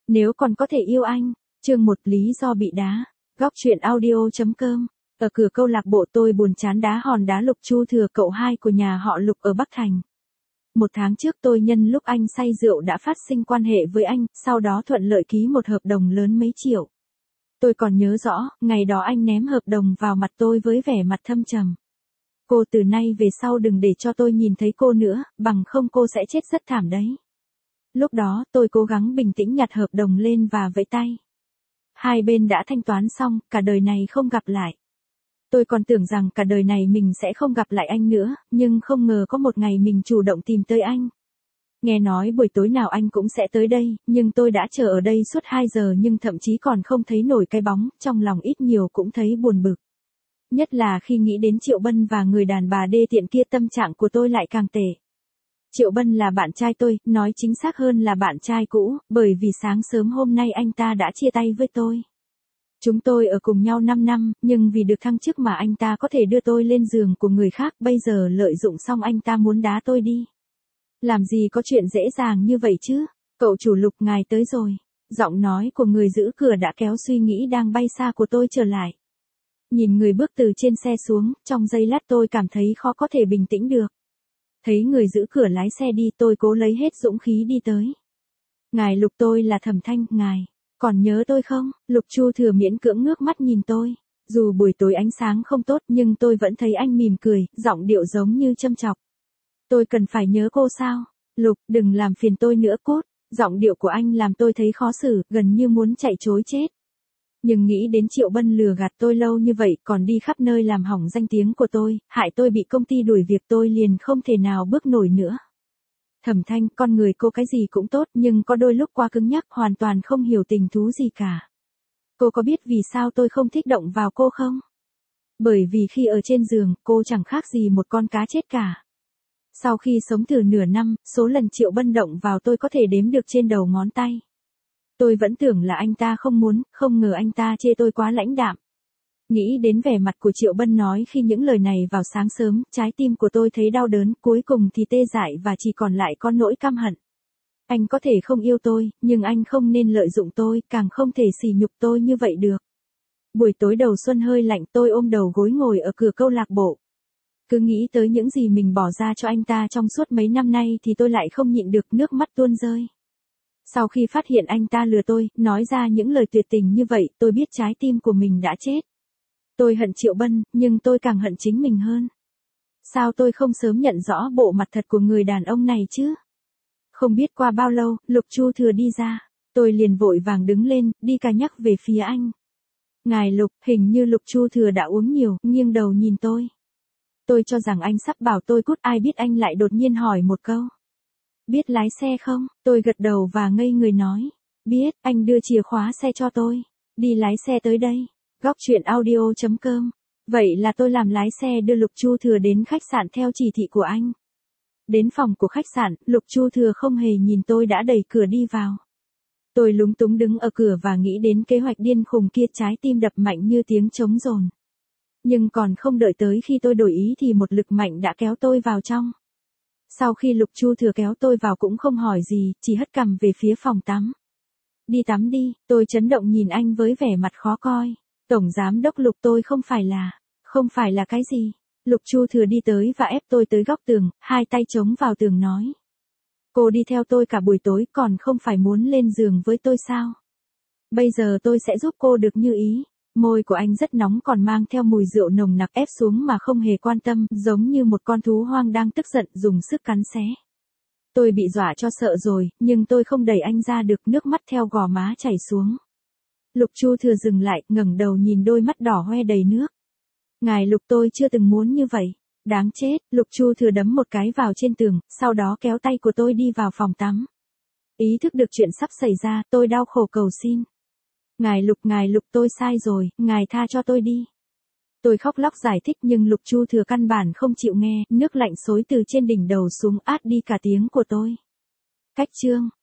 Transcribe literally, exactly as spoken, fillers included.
Nếu còn có thể yêu anh. Chương một lý do bị đá. Góc truyện audio chấm com. Ở cửa câu lạc bộ tôi buồn chán đá hòn đá Lục Chu Thừa, cậu hai của nhà họ Lục ở Bắc Thành. Một tháng trước tôi nhân lúc anh say rượu đã phát sinh quan hệ với anh, sau đó thuận lợi ký một hợp đồng lớn mấy triệu. Tôi còn nhớ rõ, ngày đó anh ném hợp đồng vào mặt tôi với vẻ mặt thâm trầm. Cô từ nay về sau đừng để cho tôi nhìn thấy cô nữa, bằng không cô sẽ chết rất thảm đấy. Lúc đó tôi cố gắng bình tĩnh nhặt hợp đồng lên và vẫy tay. Hai bên đã thanh toán xong, cả đời này không gặp lại. Tôi còn tưởng rằng cả đời này mình sẽ không gặp lại anh nữa, nhưng không ngờ có một ngày mình chủ động tìm tới anh. Nghe nói buổi tối nào anh cũng sẽ tới đây, nhưng tôi đã chờ ở đây suốt hai giờ nhưng thậm chí còn không thấy nổi cái bóng, trong lòng ít nhiều cũng thấy buồn bực. Nhất là khi nghĩ đến Triệu Bân và người đàn bà đê tiện kia, tâm trạng của tôi lại càng tệ. Triệu Bân là bạn trai tôi, nói chính xác hơn là bạn trai cũ, bởi vì sáng sớm hôm nay anh ta đã chia tay với tôi. Chúng tôi ở cùng nhau năm năm, nhưng vì được thăng chức mà anh ta có thể đưa tôi lên giường của người khác, bây giờ lợi dụng xong anh ta muốn đá tôi đi. Làm gì có chuyện dễ dàng như vậy chứ? Cậu chủ Lục, ngài tới rồi. Giọng nói của người giữ cửa đã kéo suy nghĩ đang bay xa của tôi trở lại. Nhìn người bước từ trên xe xuống, trong giây lát tôi cảm thấy khó có thể bình tĩnh được. Thấy người giữ cửa lái xe đi, tôi cố lấy hết dũng khí đi tới. Ngài Lục, tôi là Thẩm Thanh, ngài còn nhớ tôi không? Lục Chu Thừa miễn cưỡng ngước mắt nhìn tôi. Dù buổi tối ánh sáng không tốt nhưng tôi vẫn thấy anh mỉm cười, giọng điệu giống như châm chọc. Tôi cần phải nhớ cô sao? Lục, đừng làm phiền tôi nữa cốt. Giọng điệu của anh làm tôi thấy khó xử, gần như muốn chạy trối chết. Nhưng nghĩ đến Triệu Bân lừa gạt tôi lâu như vậy, còn đi khắp nơi làm hỏng danh tiếng của tôi, hại tôi bị công ty đuổi việc, tôi liền không thể nào bước nổi nữa. Thẩm Thanh, con người cô cái gì cũng tốt nhưng có đôi lúc quá cứng nhắc, hoàn toàn không hiểu tình thú gì cả. Cô có biết vì sao tôi không thích động vào cô không? Bởi vì khi ở trên giường, cô chẳng khác gì một con cá chết cả. Sau khi sống thử nửa năm, số lần Triệu Bân động vào tôi có thể đếm được trên đầu ngón tay. Tôi vẫn tưởng là anh ta không muốn, không ngờ anh ta chê tôi quá lãnh đạm. Nghĩ đến vẻ mặt của Triệu Bân nói khi những lời này vào sáng sớm, trái tim của tôi thấy đau đớn, cuối cùng thì tê dại và chỉ còn lại có nỗi căm hận. Anh có thể không yêu tôi, nhưng anh không nên lợi dụng tôi, càng không thể sỉ nhục tôi như vậy được. Buổi tối đầu xuân hơi lạnh, tôi ôm đầu gối ngồi ở cửa câu lạc bộ. Cứ nghĩ tới những gì mình bỏ ra cho anh ta trong suốt mấy năm nay thì tôi lại không nhịn được, nước mắt tuôn rơi. Sau khi phát hiện anh ta lừa tôi, nói ra những lời tuyệt tình như vậy, tôi biết trái tim của mình đã chết. Tôi hận Triệu Bân, nhưng tôi càng hận chính mình hơn. Sao tôi không sớm nhận rõ bộ mặt thật của người đàn ông này chứ? Không biết qua bao lâu, Lục Chu Thừa đi ra. Tôi liền vội vàng đứng lên, đi cà nhắc về phía anh. Ngài Lục, hình như Lục Chu Thừa đã uống nhiều, nghiêng đầu nhìn tôi. Tôi cho rằng anh sắp bảo tôi cút, ai biết anh lại đột nhiên hỏi một câu. Biết lái xe không? Tôi gật đầu và ngây người nói. Biết, anh đưa chìa khóa xe cho tôi. Đi lái xe tới đây. Góc truyện audio chấm com. Vậy là tôi làm lái xe đưa Lục Chu Thừa đến khách sạn theo chỉ thị của anh. Đến phòng của khách sạn, Lục Chu Thừa không hề nhìn tôi đã đẩy cửa đi vào. Tôi lúng túng đứng ở cửa và nghĩ đến kế hoạch điên khùng kia, trái tim đập mạnh như tiếng trống dồn. Nhưng còn không đợi tới khi tôi đổi ý thì một lực mạnh đã kéo tôi vào trong. Sau khi Lục Chu Thừa kéo tôi vào cũng không hỏi gì, chỉ hất cằm về phía phòng tắm. Đi tắm đi, tôi chấn động nhìn anh với vẻ mặt khó coi. Tổng giám đốc Lục, tôi không phải là, không phải là cái gì. Lục Chu Thừa đi tới và ép tôi tới góc tường, hai tay chống vào tường nói. Cô đi theo tôi cả buổi tối còn không phải muốn lên giường với tôi sao? Bây giờ tôi sẽ giúp cô được như ý. Môi của anh rất nóng, còn mang theo mùi rượu nồng nặc, ép xuống mà không hề quan tâm, giống như một con thú hoang đang tức giận dùng sức cắn xé. Tôi bị dọa cho sợ rồi, nhưng tôi không đẩy anh ra được, nước mắt theo gò má chảy xuống. Lục Chu Thừa dừng lại, ngẩng đầu nhìn đôi mắt đỏ hoe đầy nước. Ngài Lục, tôi chưa từng muốn như vậy. Đáng chết. Lục Chu Thừa đấm một cái vào trên tường, sau đó kéo tay của tôi đi vào phòng tắm. Ý thức được chuyện sắp xảy ra, tôi đau khổ cầu xin. Ngài Lục, ngài Lục, tôi sai rồi, ngài tha cho tôi đi. Tôi khóc lóc giải thích nhưng Lục Chu Thừa căn bản không chịu nghe, nước lạnh xối từ trên đỉnh đầu xuống át đi cả tiếng của tôi. Cách chương.